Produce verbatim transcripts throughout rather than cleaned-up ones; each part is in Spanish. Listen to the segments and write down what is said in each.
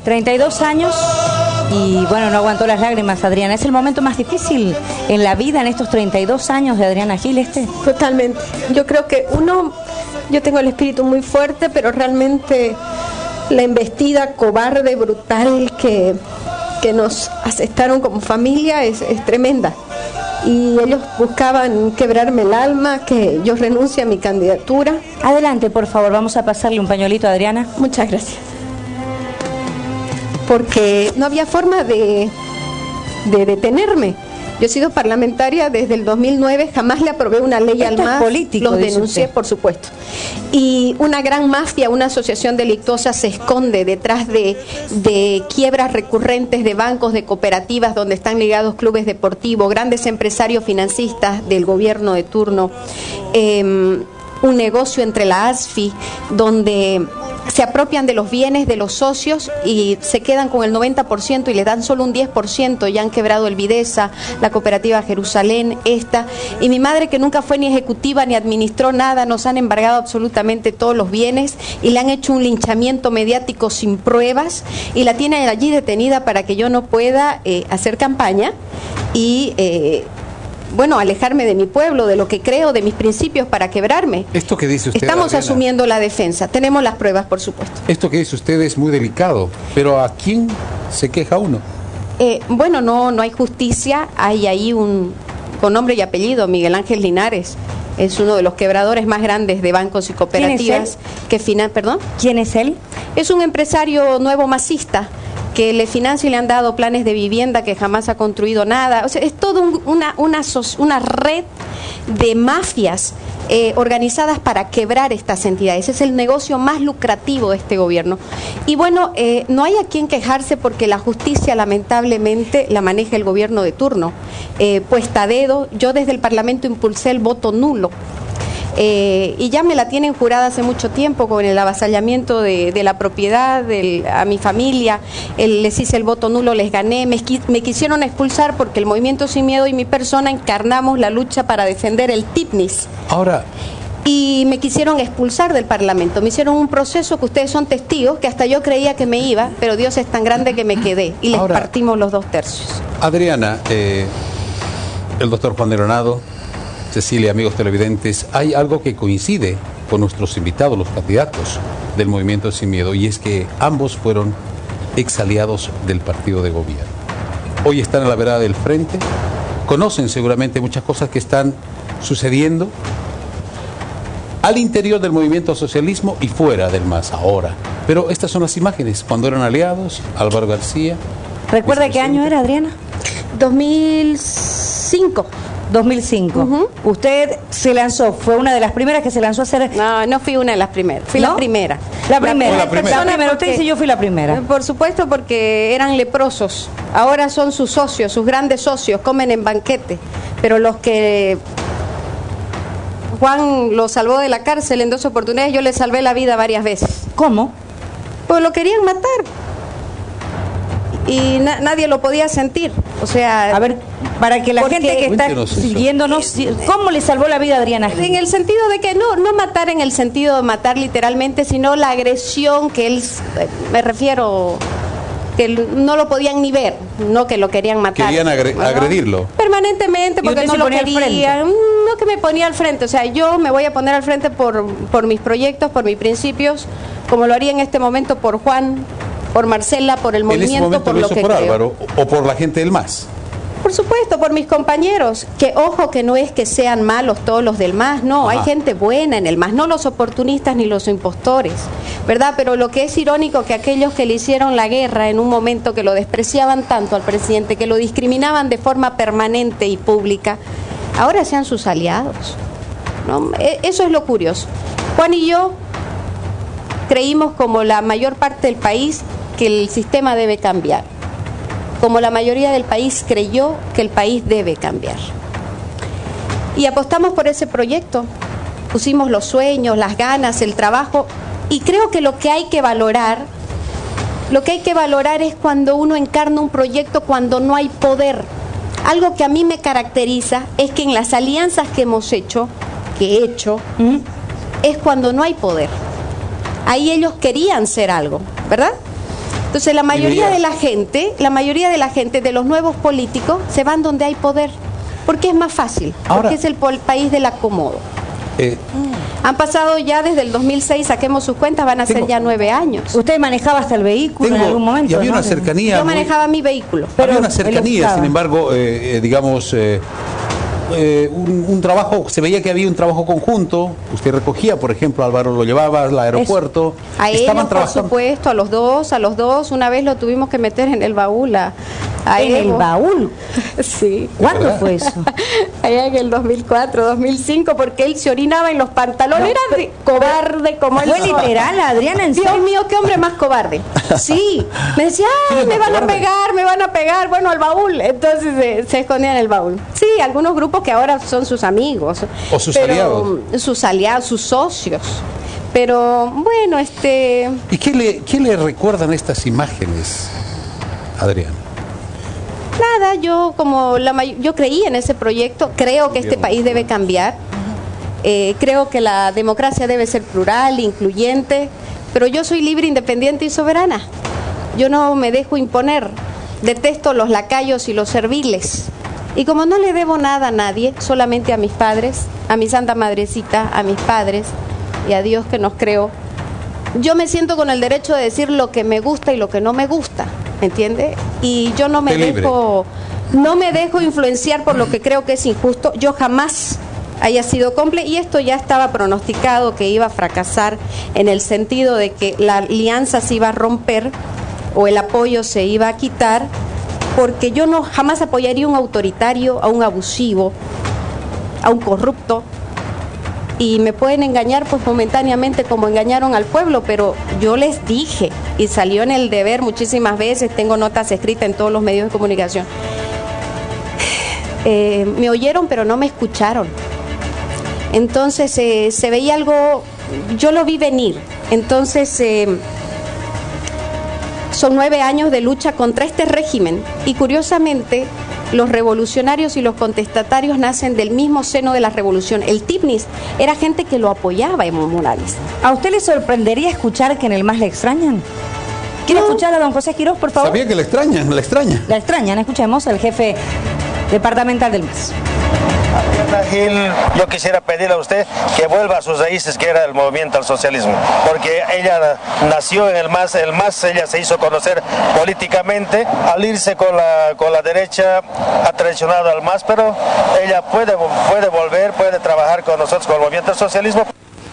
treinta y dos años y bueno, no aguantó las lágrimas, Adriana. ¿Es el momento más difícil en la vida en estos treinta y dos años de Adriana Gil este? Totalmente. Yo creo que uno, yo tengo el espíritu muy fuerte, pero realmente la embestida cobarde, brutal que, que nos asestaron como familia es, es tremenda. Y ellos buscaban quebrarme el alma, que yo renuncie a mi candidatura. Adelante, por favor, vamos a pasarle un pañuelito a Adriana. Muchas gracias. Porque no había forma de, de detenerme. Yo he sido parlamentaria desde el dos mil nueve, jamás le aprobé una ley al M A S, político, los denuncié, por supuesto. Y una gran mafia, una asociación delictuosa se esconde detrás de, de quiebras recurrentes de bancos, de cooperativas, donde están ligados clubes deportivos, grandes empresarios financistas del gobierno de turno, eh, un negocio entre la A S F I, donde se apropian de los bienes de los socios y se quedan con el noventa por ciento y les dan solo un diez por ciento. Ya han quebrado el Videsa, la cooperativa Jerusalén, esta. Y mi madre, que nunca fue ni ejecutiva ni administró nada, nos han embargado absolutamente todos los bienes y le han hecho un linchamiento mediático sin pruebas y la tienen allí detenida para que yo no pueda eh, hacer campaña y... Eh, bueno, alejarme de mi pueblo, de lo que creo, de mis principios para quebrarme. Esto que dice usted, Estamos Adriana, asumiendo la defensa, tenemos las pruebas, por supuesto. Esto que dice usted es muy delicado, pero ¿a quién se queja uno? Eh, bueno, no, no hay justicia, hay ahí un, con nombre y apellido, Miguel Ángel Linares, es uno de los quebradores más grandes de bancos y cooperativas. ¿Quién es él? Que finan, ¿Perdón? ¿Quién es él? Es un empresario nuevo masista, que le financia y le han dado planes de vivienda que jamás ha construido nada. O sea, es toda un, una, una, una red de mafias eh, organizadas para quebrar estas entidades. Es el negocio más lucrativo de este gobierno. Y bueno, eh, no hay a quien quejarse porque la justicia lamentablemente la maneja el gobierno de turno. Eh, puesta a dedo, yo desde el Parlamento impulsé el voto nulo. Eh, y ya me la tienen jurada hace mucho tiempo con el avasallamiento de, de la propiedad del, a mi familia. El, les hice el voto nulo, les gané, me, me quisieron expulsar porque el Movimiento Sin Miedo y mi persona encarnamos la lucha para defender el TIPNIS. Ahora... Y me quisieron expulsar del Parlamento, me hicieron un proceso que ustedes son testigos, que hasta yo creía que me iba, pero Dios es tan grande que me quedé y les Ahora, partimos los dos tercios. Adriana, eh, el doctor Juan Leonardo, Cecilia, amigos televidentes, hay algo que coincide con nuestros invitados, los candidatos del Movimiento Sin Miedo, y es que ambos fueron exaliados del partido de gobierno. Hoy están a la vereda del frente, conocen seguramente muchas cosas que están sucediendo al interior del movimiento socialismo y fuera del M A S ahora. Pero estas son las imágenes, cuando eran aliados, Álvaro García. ¿Recuerda qué año era, Adriana? dos mil cinco. dos mil cinco. Uh-huh. Usted se lanzó, fue una de las primeras que se lanzó a hacer... No, no fui una de las primeras, fui ¿No? la primera. La primera, la primera. La primera. Usted dice yo fui la primera. Por supuesto, porque eran leprosos. Ahora son sus socios, sus grandes socios, comen en banquete. Pero los que Juan lo salvó de la cárcel en dos oportunidades, yo le salvé la vida varias veces. ¿Cómo? Pues lo querían matar. Y na nadie lo podía sentir. O sea, a ver, para que la gente que está siguiéndonos, ¿cómo le salvó la vida a Adriana Gil? En el sentido de que no, no matar en el sentido de matar literalmente, sino la agresión que él, me refiero, que no lo podían ni ver, no que lo querían matar. Querían agre ¿no? agredirlo. Permanentemente, porque no lo querían, no que me ponía al frente. O sea, yo me voy a poner al frente por, por mis proyectos, por mis principios, como lo haría en este momento por Juan, por Marcela, por el movimiento, ¿En ese momento por lo lo hizo que por creo. Álvaro o por la gente del M A S? Por supuesto, por mis compañeros, que ojo que no es que sean malos todos los del M A S, no, Ajá. hay gente buena en el M A S, no los oportunistas ni los impostores, ¿verdad? Pero lo que es irónico que aquellos que le hicieron la guerra en un momento que lo despreciaban tanto al presidente, que lo discriminaban de forma permanente y pública, ahora sean sus aliados, ¿no? Eso es lo curioso. Juan y yo creímos, como la mayor parte del país, que el sistema debe cambiar. Como la mayoría del país creyó que el país debe cambiar. Y apostamos por ese proyecto. Pusimos los sueños, las ganas, el trabajo. Y creo que lo que hay que valorar, lo que hay que valorar es cuando uno encarna un proyecto cuando no hay poder. Algo que a mí me caracteriza es que en las alianzas que hemos hecho, que he hecho, ¿Mm? es cuando no hay poder. Ahí ellos querían ser algo, ¿verdad? Entonces la mayoría de la gente, la mayoría de la gente, de los nuevos políticos, se van donde hay poder, porque es más fácil, Ahora, porque es el país del acomodo. Eh, Han pasado ya desde el dos mil seis, saquemos sus cuentas, van a tengo, ser ya nueve años. ¿Usted manejaba hasta el vehículo tengo, en algún momento? Y había ¿no? una cercanía. Yo muy, manejaba mi vehículo. Había una cercanía, sin embargo, eh, eh, digamos, eh, eh, un, un trabajo, se veía que había un trabajo conjunto. Usted recogía, por ejemplo, Álvaro lo llevaba al aeropuerto. Eso. A ellos, por supuesto, a los dos, a los dos. Una vez lo tuvimos que meter en el baúl. A, a ¿En Evo. el baúl? Sí. ¿Cuándo ¿verdad? Fue eso? Allá en el dos mil cuatro, dos mil cinco, porque él se orinaba en los pantalones. No, era de cobarde como él. ¿Fue literal, Adriana? ¿En Dios mío, qué hombre más cobarde. Sí. Me decía, ay, me van cobarde? a pegar, me van a pegar. Bueno, al baúl. Entonces eh, se escondía en el baúl. Sí, algunos grupos que ahora son sus amigos. O sus pero, aliados. Sus aliados, sus socios. Pero, bueno, este... ¿Y qué le, qué le recuerdan estas imágenes, Adriana? Nada, yo como la yo creí en ese proyecto, creo que este país debe cambiar, eh, creo que la democracia debe ser plural, incluyente, pero yo soy libre, independiente y soberana. Yo no me dejo imponer, detesto los lacayos y los serviles. Y como no le debo nada a nadie, solamente a mis padres, a mi Santa Madrecita, a mis padres y a Dios que nos creó, yo me siento con el derecho de decir lo que me gusta y lo que no me gusta, ¿me entiende? Y yo no me dejo, no me dejo influenciar por lo que creo que es injusto. Yo jamás haya sido cómplice, y esto ya estaba pronosticado que iba a fracasar en el sentido de que la alianza se iba a romper o el apoyo se iba a quitar, porque yo no jamás apoyaría a un autoritario, a un abusivo, a un corrupto. Y me pueden engañar pues momentáneamente como engañaron al pueblo, pero yo les dije, y salió en El Deber muchísimas veces, tengo notas escritas en todos los medios de comunicación, eh, me oyeron pero no me escucharon. Entonces eh, se veía algo, yo lo vi venir. Entonces eh, son nueve años de lucha contra este régimen, y curiosamente los revolucionarios y los contestatarios nacen del mismo seno de la revolución. El Tipnis era gente que lo apoyaba, Evo Morales. ¿A usted le sorprendería escuchar que en el M A S le extrañan? ¿Quiere no. escuchar a don José Quiroz, por favor? Sabía que le extrañan, le extrañan. La extrañan, escuchemos al jefe departamental del M A S. Adriana Gil, yo quisiera pedirle a usted que vuelva a sus raíces, que era el movimiento al socialismo, porque ella nació en el M A S, el M A S ella se hizo conocer políticamente, al irse con la, con la derecha ha traicionado al M A S, pero ella puede, puede volver, puede trabajar con nosotros, con el movimiento al socialismo.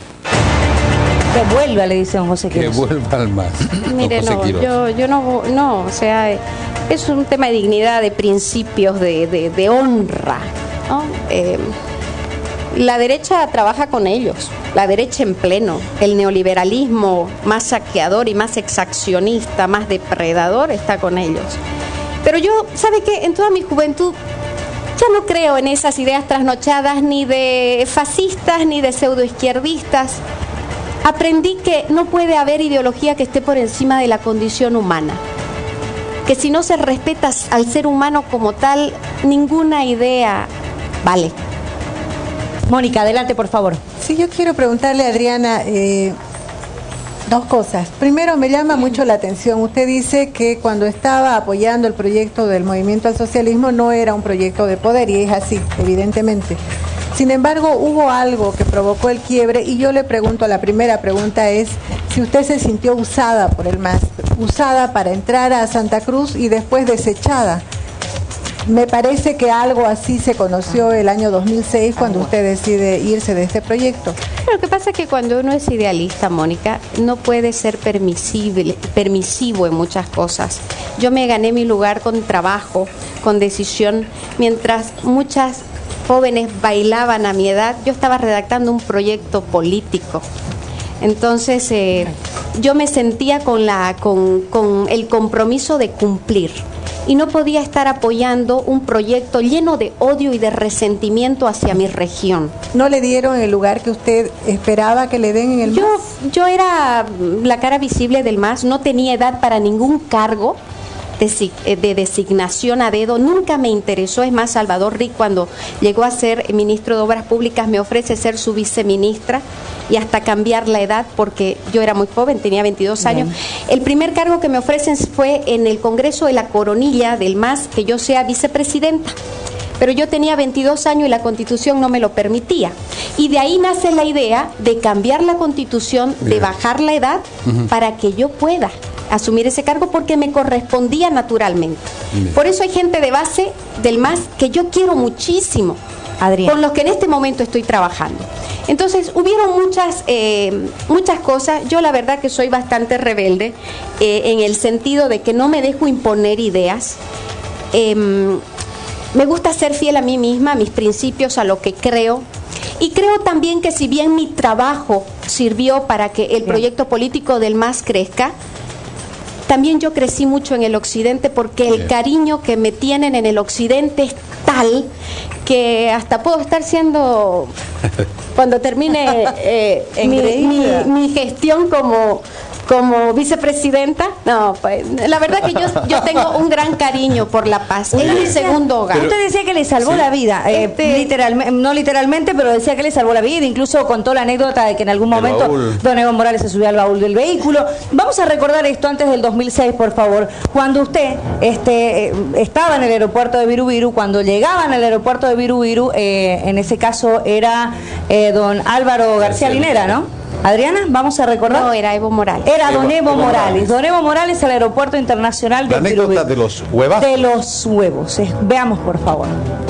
Que vuelva, le dice don José Quiroz. Que vuelva al M A S. Mire, no, yo, yo no, no, o sea, es un tema de dignidad, de principios, de, de, de honra, ¿no? Eh, la derecha trabaja con ellos, la derecha en pleno, el neoliberalismo más saqueador y más exaccionista, más depredador está con ellos. Pero yo, ¿sabe qué? En toda mi juventud ya no creo en esas ideas trasnochadas ni de fascistas ni de pseudoizquierdistas. Aprendí que no puede haber ideología que esté por encima de la condición humana, que si no se respeta al ser humano como tal, ninguna idea vale. Mónica, adelante, por favor. Sí, yo quiero preguntarle a Adriana eh, dos cosas. Primero, me llama mucho la atención. Usted dice que cuando estaba apoyando el proyecto del Movimiento al Socialismo no era un proyecto de poder, y es así, evidentemente. Sin embargo, hubo algo que provocó el quiebre, y yo le pregunto, la primera pregunta es si usted se sintió usada por el M A S, usada para entrar a Santa Cruz y después desechada. Me parece que algo así se conoció el año dos mil seis cuando usted decide irse de este proyecto. Lo que pasa es que cuando uno es idealista, Mónica, no puede ser permisible, permisivo en muchas cosas. Yo me gané mi lugar con trabajo, con decisión, mientras muchas jóvenes bailaban a mi edad, yo estaba redactando un proyecto político. Entonces eh, yo me sentía con, la, con, con el compromiso de cumplir, y no podía estar apoyando un proyecto lleno de odio y de resentimiento hacia mi región. ¿No le dieron el lugar que usted esperaba que le den en el yo, M A S? Yo era la cara visible del M A S, no tenía edad para ningún cargo, de, de designación a dedo, nunca me interesó. Es más, Salvador Rick, cuando llegó a ser ministro de Obras Públicas, me ofrece ser su viceministra y hasta cambiar la edad, porque yo era muy joven, tenía veintidós años. Bien. El primer cargo que me ofrecen fue en el Congreso de la Coronilla del M A S, que yo sea vicepresidenta. Pero yo tenía veintidós años y la Constitución no me lo permitía. Y de ahí nace la idea de cambiar la Constitución, Bien. de bajar la edad, uh-huh. para que yo pueda asumir ese cargo, porque me correspondía naturalmente. Bien. Por eso hay gente de base del M A S que yo quiero muchísimo, Adrián, con los que en este momento estoy trabajando. Entonces, hubieron muchas, eh, muchas cosas. Yo la verdad que soy bastante rebelde, eh, en el sentido de que no me dejo imponer ideas. Eh, me gusta ser fiel a mí misma, a mis principios, a lo que creo. Y creo también que si bien mi trabajo sirvió para que el proyecto político del M A S crezca, también yo crecí mucho en el occidente, porque el cariño que me tienen en el occidente es tal que hasta puedo estar siendo, cuando termine eh, mi, mi, mi gestión como, como vicepresidenta, no, pues la verdad que yo, yo tengo un gran cariño por La Paz. Es mi segundo hogar. Usted decía que le salvó sí. la vida, eh, este, literalmente, no literalmente, pero decía que le salvó la vida. Incluso contó la anécdota de que en algún momento don Evo Morales se subió al baúl del vehículo. Vamos a recordar esto antes del dos mil seis, por favor. Cuando usted este, eh, estaba en el aeropuerto de Virubiru, cuando llegaban al aeropuerto de Virubiru, eh, en ese caso era eh, don Álvaro García Linera, ¿no? Adriana, vamos a recordar. No, era Evo Morales. Era don Evo, Evo Morales. Morales. Don Evo Morales al aeropuerto internacional de La anécdota Virubiru. de los huevos. De los huevos. Eh, veamos, por favor.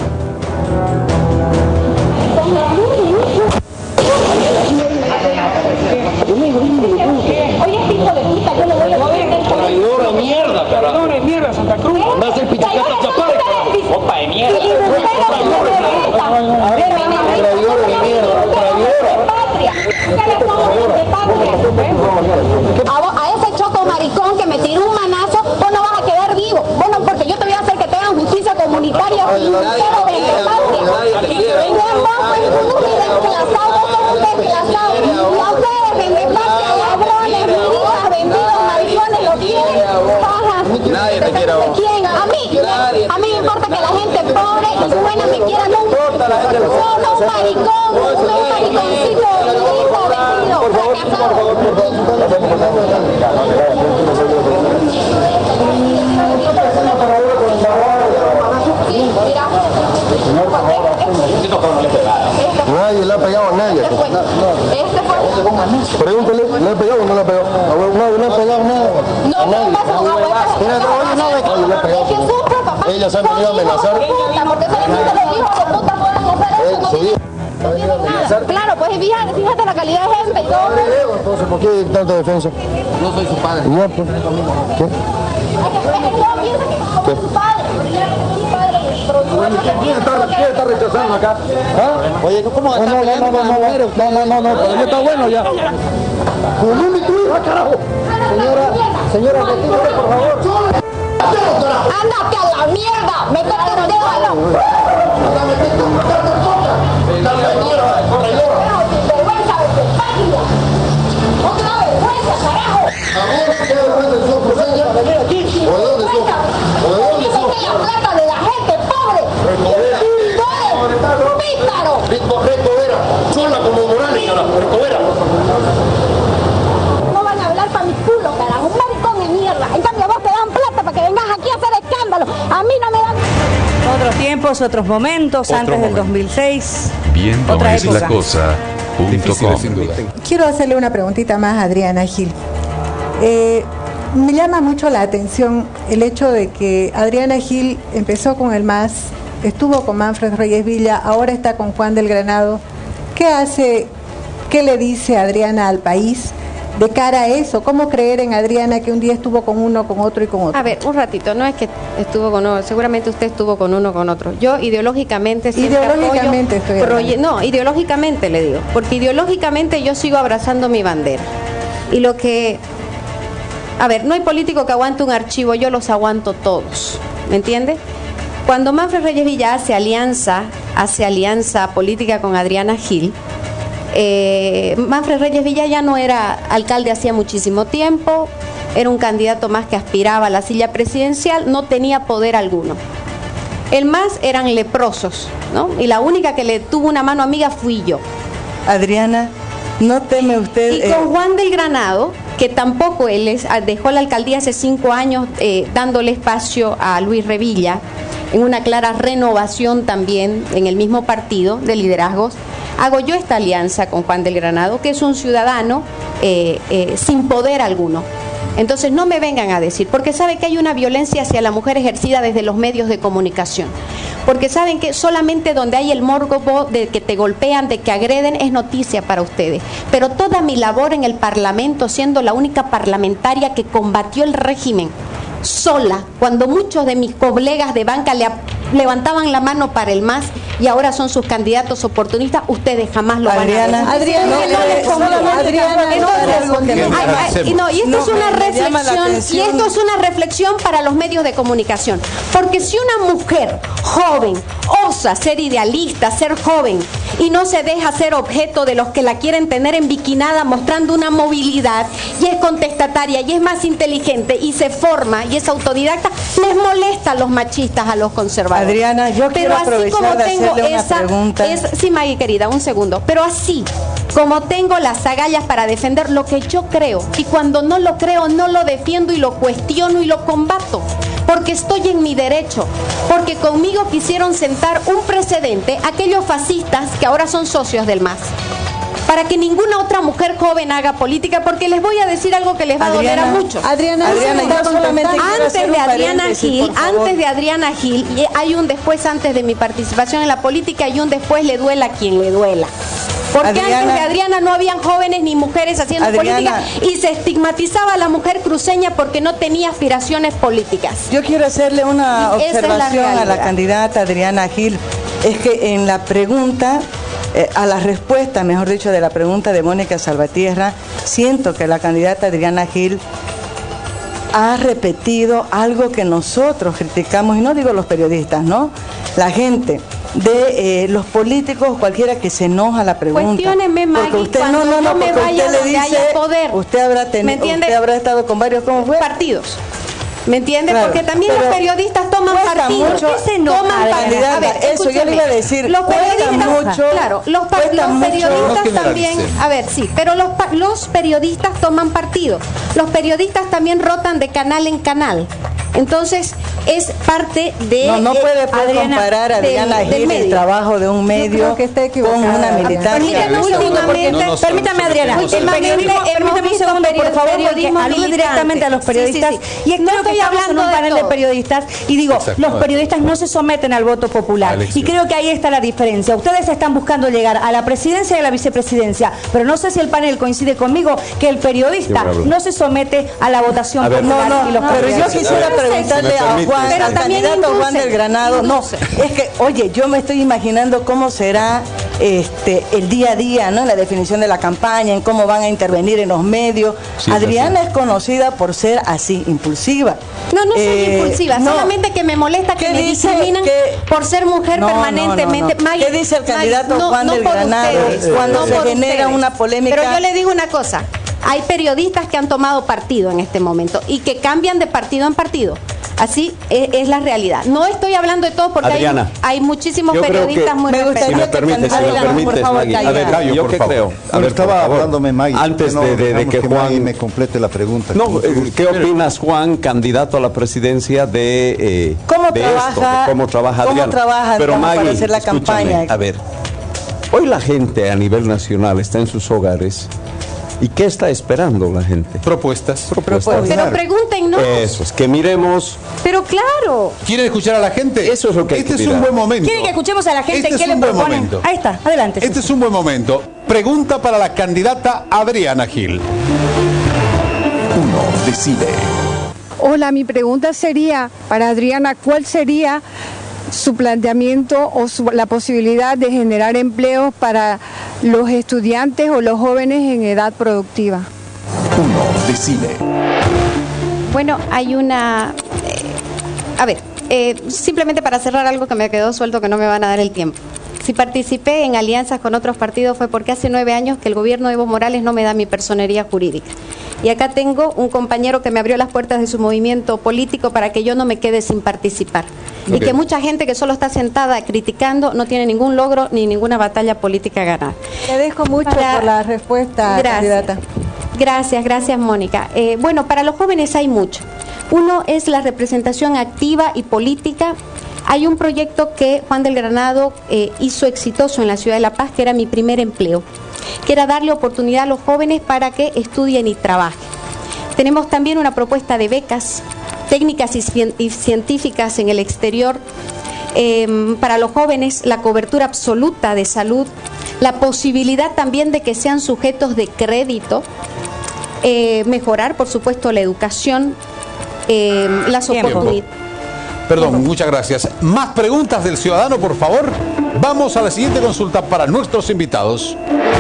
Oye, este hijo de puta, yo le voy a poner el traidor de mierda, traidor de mierda, Santa Cruz. Va a ser pichacata chaparra. Opa de mierda. Traidor de mierda, A, a ese choco maricón que me tiró un manazo, vos no vas a quedar vivo. Bueno, porque yo te voy a hacer que te hagan justicia comunitaria y cero de patria. Y vos, pues, desclasado, vos sos un desclasado. Y a ustedes, vende patria, ladrones, ridículas, vendidos, maricones, lo quieren, bajas. Nadie te quiere a vos. ¿Quién? A mí. A mí me importa que la gente pobre y buena me quiera nunca. Solo un maricón, un mariconcito, lindo, vestido, fracasado. Sí, mira. Nadie le ha pegado a nadie. Este fue. Este fue. Pregúntale, ¿le ha pegado o no le ha pegado? Nadie le ha pegado nada. No, no pasa con abuelas. Nadie le ha pegado. Ella se ha venido a amenazar. Porque solamente los hijos de puta pueden hacer eso. No tienen nada. Claro, pues fíjate, fíjate la calidad de gente y todo. Entonces, ¿por qué tanta defensa? Yo soy su padre. No, pues. ¿Qué? No, piensa que como su padre. ¿Quién está, ¿Quién está rechazando acá? ¿Ah? Oye, ¿cómo no, no, no, no, no, no, no, no, no, pero ya está bueno ya. Con mi tu hija, carajo. Señora, señora, retírate, por favor. ¡Ándate a la mierda! ¡Métete el dedo a la... ¡Vergüenza de patria! ¡Otra vergüenza, carajo! ¿Qué vergüenza de su presencia? ¿Venir aquí? ¿O de dónde son? ¿O de dónde son? ¡Esa es la plata de la gente pobre! ¡Píparo! ¡Píparo! Recobera, sola como Morales, recobera. No van a hablar para mi culo, carajo, un maricón de mierda. En cambio vos te dan plata para que vengas aquí a hacer escándalo. A mí no me dan... Otros tiempos, otros momentos, Otro antes momento. del dos mil seis. Viendo Otra es época. la cosa. Punto Difícil, com. sin duda. Quiero hacerle una preguntita más a Adriana Gil. Eh, me llama mucho la atención el hecho de que Adriana Gil empezó con el M A S, estuvo con Manfred Reyes Villa, ahora está con Juan del Granado. ¿Qué hace, qué le dice Adriana al país de cara a eso? ¿Cómo creer en Adriana que un día estuvo con uno, con otro y con otro? A ver, un ratito, no es que estuvo con uno, seguramente usted estuvo con uno, con otro. Yo ideológicamente siempre Ideológicamente apoyo estoy proye- No, ideológicamente le digo, porque ideológicamente yo sigo abrazando mi bandera. Y lo que... A ver, no hay político que aguante un archivo, yo los aguanto todos, ¿me entiende? Cuando Manfred Reyes Villa hace alianza, hace alianza política con Adriana Gil, eh, Manfred Reyes Villa ya no era alcalde hacía muchísimo tiempo, era un candidato más que aspiraba a la silla presidencial, no tenía poder alguno. El M A S eran leprosos, ¿no? Y la única que le tuvo una mano amiga fui yo. Adriana, ¿no teme usted? Y con Juan del Granado, que tampoco él es, dejó la alcaldía hace cinco años eh, dándole espacio a Luis Revilla, en una clara renovación también en el mismo partido de liderazgos, hago yo esta alianza con Juan del Granado, que es un ciudadano eh, eh, sin poder alguno. Entonces no me vengan a decir, porque sabe que hay una violencia hacia la mujer ejercida desde los medios de comunicación, porque saben que solamente donde hay el morbo de que te golpean, de que agreden, es noticia para ustedes. Pero toda mi labor en el Parlamento, siendo la única parlamentaria que combatió el régimen sola, cuando muchos de mis colegas de banca le levantaban la mano para el M A S y ahora son sus candidatos oportunistas, ustedes jamás lo Adriana, van a ver. Adriana, no, no les conviene. Adriana, Entonces, no, y esto es una reflexión, y esto es una reflexión para los medios de comunicación, porque si una mujer joven osa ser idealista, ser joven y no se deja ser objeto de los que la quieren tener enviquinada mostrando una movilidad y es contestataria y es más inteligente y se forma y es autodidacta, les molesta a los machistas, a los conservadores. Adriana, yo pero quiero así aprovechar como de tengo hacerle una esa, pregunta. Es, sí, Maggie querida, un segundo, pero así como tengo las agallas para defender lo que yo creo, y cuando no lo creo no lo defiendo y lo cuestiono y lo combato, porque estoy en mi derecho, porque conmigo quisieron sentar un precedente aquellos fascistas que ahora son socios del M A S, para que ninguna otra mujer joven haga política, porque les voy a decir algo que les va Adriana, a doler a muchos. Adriana, Adriana, yo solamente quiero antes hacer de un Adriana paréntesis, Gil, por favor. antes de Adriana Gil, y hay un después antes de mi participación en la política y un después le duela a quien le duela. Porque Adriana, antes de Adriana no habían jóvenes ni mujeres haciendo Adriana, política y se estigmatizaba a la mujer cruceña porque no tenía aspiraciones políticas. Yo quiero hacerle una Y esa es la observación a la realidad. candidata Adriana Gil. Es que en la pregunta, eh, a la respuesta, mejor dicho, de la pregunta de Mónica Salvatierra, siento que la candidata Adriana Gil ha repetido algo que nosotros criticamos, y no digo los periodistas, ¿no? La gente de eh, los políticos, cualquiera que se enoja la pregunta. Cuestióneme, Maggie, porque usted cuando no, no, no, yo me porque vaya usted le donde dice, haya poder. usted habrá ¿Me tenido, entiende? usted habrá estado con varios, ¿cómo fue? Partidos. ¿Me entiende? Claro, Porque también los pero periodistas toman cuesta partido. mucho. ¿Por qué se enoja? Toman A ver, candidata, a ver, eso yo le iba a decir, Los cuesta periodistas, mucho, claro, los, pa- cuesta los mucho. periodistas No también, generalicen. a ver, sí, pero los, pa- los periodistas toman partido. Los periodistas también rotan de canal en canal. Entonces, es parte de... No, no eh, puede pues, Adriana, comparar a del- Adriana del Gil el medio. trabajo de un medio creo que está con equivocada. una militancia. Permítame, No, últimamente, no, no, Permítame, Adriana, no, el periodismo, hemos permítame un visto segundo, por peri- favor, porque periodismo alude militante. directamente a los Sí, sí, periodistas. sí. Y es No creo que estoy estamos en hablando un de panel de todo. periodistas y digo, Exacto. los periodistas no se someten al voto popular. Alexio. Y creo que ahí está la diferencia. Ustedes están buscando llegar a la presidencia y a la vicepresidencia, pero no sé si el panel coincide conmigo que el periodista no se somete a la votación A ver, no, popular. no, y los no, pero yo partidos. quisiera preguntarle Si me a permite. Juan, Pero al también candidato Juan inducen, del Granado, no, inducen. es que, oye, yo me estoy imaginando cómo será este el día a día, ¿no? En la definición de la campaña, en cómo van a intervenir en los medios. Sí, es Adriana así. es conocida por ser así, impulsiva. No, no soy Eh, impulsiva, no. solamente que me molesta que ¿Qué me dice discriminan que- por ser mujer No, permanentemente. no, no, no. Maggie, ¿Qué dice el Maggie, candidato no, Juan no del por Granado ustedes, cuando no se por genera ustedes. una polémica? Pero yo le digo una cosa, hay periodistas que han tomado partido en este momento y que cambian de partido en partido. Así es, es la realidad. No estoy hablando de todo porque hay, Adriana, hay muchísimos yo creo periodistas que- muy me gustaría Si me respetables. permites, si me Adelante, por permites, favor, Maggie. Cayo. A ver, Cayo, yo por qué favor. creo. A No, ver, estaba por favor. hablándome Maggie. Antes No, de, de- de dejamos que que Juan... Maggie me complete la pregunta. No, eh, ¿qué opinas, Juan, candidato a la presidencia de, eh, ¿Cómo de trabaja- esto, de cómo trabaja cómo Adriana? trabaja, Pero digamos, para Maggie, hacer la escúchame, campaña? A ver, hoy la gente a nivel nacional está en sus hogares. ¿Y qué está esperando la gente? Propuestas. Propuestas. Pero pregúntenos. Eso es, que miremos. Pero claro. ¿Quieren escuchar a la gente? Eso es lo que hay Este que es un mirar. buen momento. ¿Quieren que escuchemos a la gente Este qué es le un buen proponen? momento. Ahí está, adelante. Este es un buen momento. Pregunta para la candidata Adriana Gil. Uno decide. Hola, mi pregunta sería para Adriana, ¿cuál sería su planteamiento o su- la posibilidad de generar empleos para los estudiantes o los jóvenes en edad productiva? Uno decide. Bueno, hay una... eh, a ver, eh, simplemente para cerrar algo que me quedó suelto que no me van a dar el tiempo. Si participé en alianzas con otros partidos fue porque hace nueve años que el gobierno de Evo Morales no me da mi personería jurídica. Y acá tengo un compañero que me abrió las puertas de su movimiento político para que yo no me quede sin participar. Okay. Y que mucha gente que solo está sentada criticando no tiene ningún logro ni ninguna batalla política ganada. Te dejo mucho para... por la respuesta, gracias. Candidata. Gracias, gracias, Mónica. Eh, bueno, para los jóvenes hay mucho. Uno es la representación activa y política. Hay un proyecto que Juan del Granado eh, hizo exitoso en la ciudad de La Paz, que era Mi Primer Empleo, que era darle oportunidad a los jóvenes para que estudien y trabajen. Tenemos también una propuesta de becas técnicas y científicas en el exterior eh, para los jóvenes, la cobertura absoluta de salud, la posibilidad también de que sean sujetos de crédito, eh, mejorar, por supuesto, la educación, eh, las oportunidades. Perdón, muchas gracias. Más preguntas del ciudadano, por favor. Vamos a la siguiente consulta para nuestros invitados.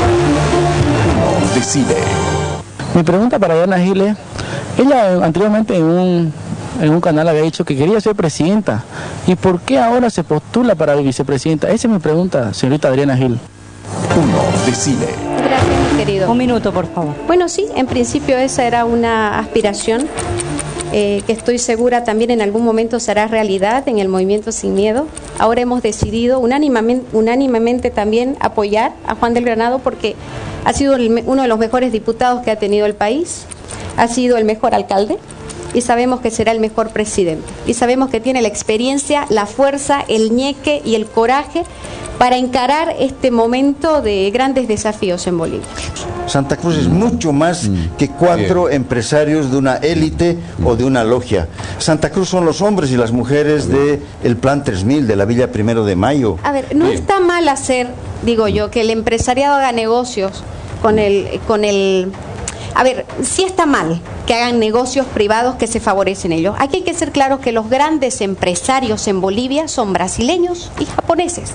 Uno decide. Mi pregunta para Adriana Gil es, ella anteriormente en un, en un canal había dicho que quería ser presidenta. ¿Y por qué ahora se postula para vicepresidenta? Esa es mi pregunta, señorita Adriana Gil. Uno decide. Gracias, mi querido. Un minuto, por favor. Bueno, sí, en principio esa era una aspiración. Eh, que estoy segura también en algún momento será realidad en el Movimiento Sin Miedo. Ahora hemos decidido unánimemente, unánimemente también apoyar a Juan del Granado porque ha sido el, uno de los mejores diputados que ha tenido el país, ha sido el mejor alcalde y sabemos que será el mejor presidente. Y sabemos que tiene la experiencia, la fuerza, el ñeque y el coraje para encarar este momento de grandes desafíos en Bolivia. Santa Cruz es mucho más que cuatro Bien. empresarios de una élite o de una logia. Santa Cruz son los hombres y las mujeres del de Plan tres mil, de la Villa Primero de Mayo. A ver, no Bien. está mal hacer, digo yo, que el empresariado haga negocios con el... con el A ver, sí está mal que hagan negocios privados que se favorecen ellos. Aquí hay que ser claros que los grandes empresarios en Bolivia son brasileños y japoneses.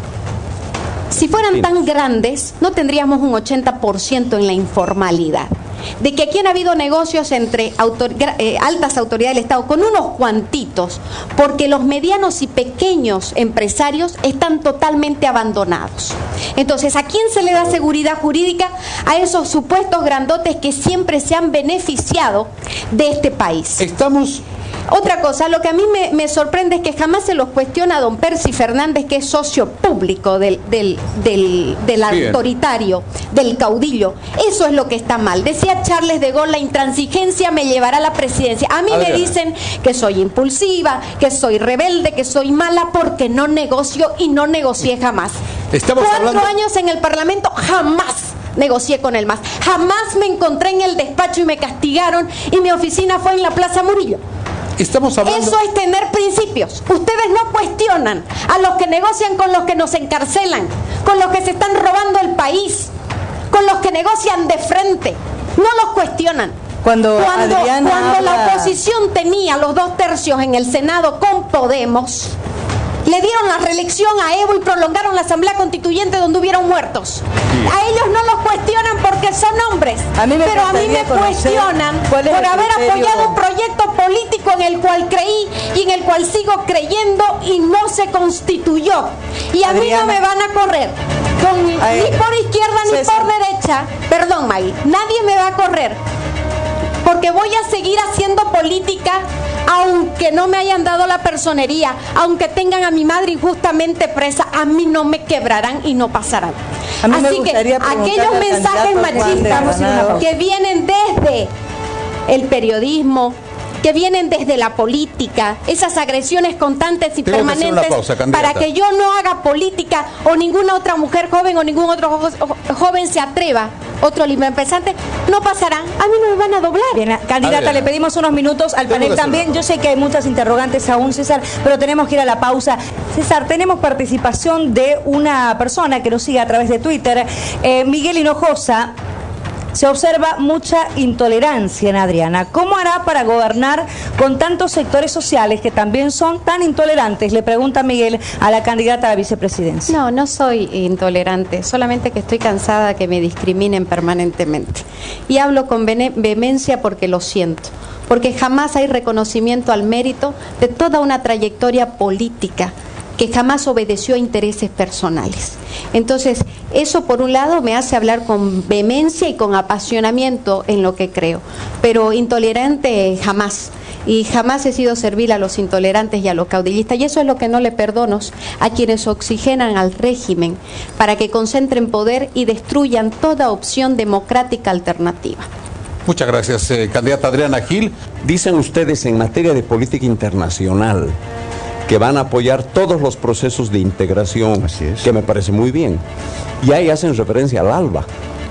Si fueran tan grandes, no tendríamos un ochenta por ciento en la informalidad. De que aquí han habido negocios entre autor, eh, altas autoridades del Estado con unos cuantitos, porque los medianos y pequeños empresarios están totalmente abandonados. Entonces, ¿a quién se le da seguridad jurídica? A esos supuestos grandotes que siempre se han beneficiado de este país. Estamos... Otra cosa, lo que a mí me, me sorprende es que jamás se los cuestiona a don Percy Fernández, que es socio público del, del, del, del autoritario, del caudillo. Eso es lo que está mal. Decía Charles de Gaulle, la intransigencia me llevará a la presidencia. A mí a me ver. dicen que soy impulsiva, que soy rebelde, que soy mala porque no negocio y no negocié jamás. Estamos Cuatro hablando... años en el Parlamento, jamás negocié con el M A S. Jamás me encontré en el despacho y me castigaron y mi oficina fue en la Plaza Murillo. Estamos hablando... Eso es tener principios. Ustedes no cuestionan a los que negocian con los que nos encarcelan, con los que se están robando el país, con los que negocian de frente. No los cuestionan. Cuando, cuando, Adriana cuando habla... la oposición tenía los dos tercios en el Senado con Podemos, le dieron la reelección a Evo y prolongaron la Asamblea Constituyente donde hubieron muertos. Sí. A ellos no los cuestionan porque son hombres, a mí me pero a mí me cuestionan por haber apoyado un proyecto político en el cual creí y en el cual sigo creyendo y no se constituyó. Y a Adriana. mí no me van a correr con, ni por izquierda ni César. por derecha. Perdón, Maggie, nadie me va a correr porque voy a seguir haciendo política aunque no me hayan dado la personería, aunque tengan a mi madre injustamente presa, a mí no me quebrarán y no pasarán. Así que aquellos mensajes machistas que vienen desde el periodismo, que vienen desde la política, esas agresiones constantes y Tengo permanentes pausa, para que yo no haga política o ninguna otra mujer joven o ningún otro jo joven se atreva, otro librepensante, no pasarán. A mí no me van a doblar. Bien, candidata, ver, le pedimos unos minutos al panel también. Yo sé que hay muchas interrogantes aún, César, pero tenemos que ir a la pausa. César, tenemos participación de una persona que nos sigue a través de Twitter, eh, Miguel Hinojosa. Se observa mucha intolerancia en Adriana. ¿Cómo hará para gobernar con tantos sectores sociales que también son tan intolerantes? Le pregunta Miguel a la candidata a la vicepresidencia. No, no soy intolerante, solamente que estoy cansada de que me discriminen permanentemente. Y hablo con vehemencia porque lo siento, porque jamás hay reconocimiento al mérito de toda una trayectoria política que jamás obedeció a intereses personales. Entonces, eso por un lado me hace hablar con vehemencia y con apasionamiento en lo que creo, pero intolerante jamás. Y jamás he sido servil a los intolerantes y a los caudillistas, y eso es lo que no le perdono a quienes oxigenan al régimen para que concentren poder y destruyan toda opción democrática alternativa. Muchas gracias, eh, candidata Adriana Gil. Dicen ustedes en materia de política internacional que van a apoyar todos los procesos de integración, que me parece muy bien. Y ahí hacen referencia al ALBA.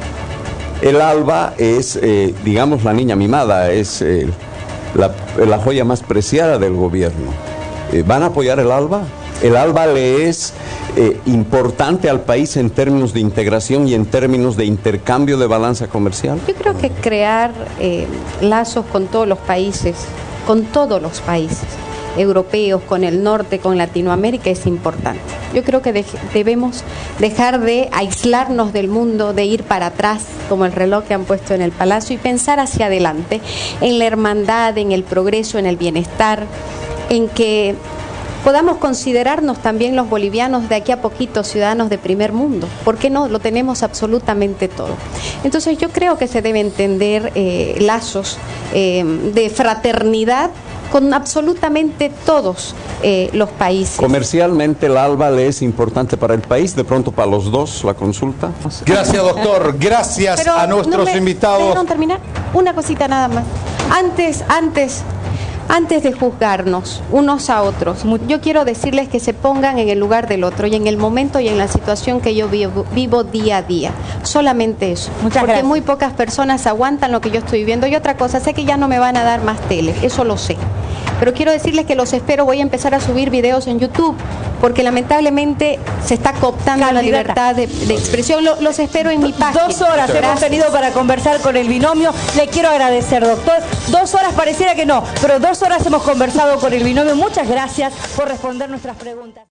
El ALBA es, eh, digamos, la niña mimada, es eh, la, la joya más preciada del gobierno. Eh, ¿Van a apoyar el ALBA? ¿El ALBA le es eh, importante al país en términos de integración y en términos de intercambio de balanza comercial? Yo creo que crear eh, lazos con todos los países, con todos los países europeos, con el norte, con Latinoamérica, es importante. Yo creo que de, debemos dejar de aislarnos del mundo, de ir para atrás, como el reloj que han puesto en el Palacio, y pensar hacia adelante, en la hermandad, en el progreso, en el bienestar, en que podamos considerarnos también los bolivianos de aquí a poquito ciudadanos de primer mundo. ¿Por qué no? Lo tenemos absolutamente todo. Entonces yo creo que se debe entender eh, lazos eh, de fraternidad con absolutamente todos eh, los países. Comercialmente el ALBA le es importante para el país, de pronto para los dos la consulta. Gracias, doctor. Gracias Pero a nuestros no me, invitados. ¿Dejaron terminar? Una cosita nada más. Antes, antes... Antes de juzgarnos unos a otros, yo quiero decirles que se pongan en el lugar del otro y en el momento y en la situación que yo vivo, vivo día a día. Solamente eso. Muchas Porque gracias. muy pocas personas aguantan lo que yo estoy viviendo. Y otra cosa, sé que ya no me van a dar más tele, eso lo sé. Pero quiero decirles que los espero, voy a empezar a subir videos en YouTube, porque lamentablemente se está cooptando Candidata. la libertad de, de expresión. Lo, los espero en mi página. Dos horas hemos Gracias. tenido para conversar con el binomio. Le quiero agradecer, doctor. Dos horas pareciera que no, pero dos horas hemos conversado con el binomio. Muchas gracias por responder nuestras preguntas.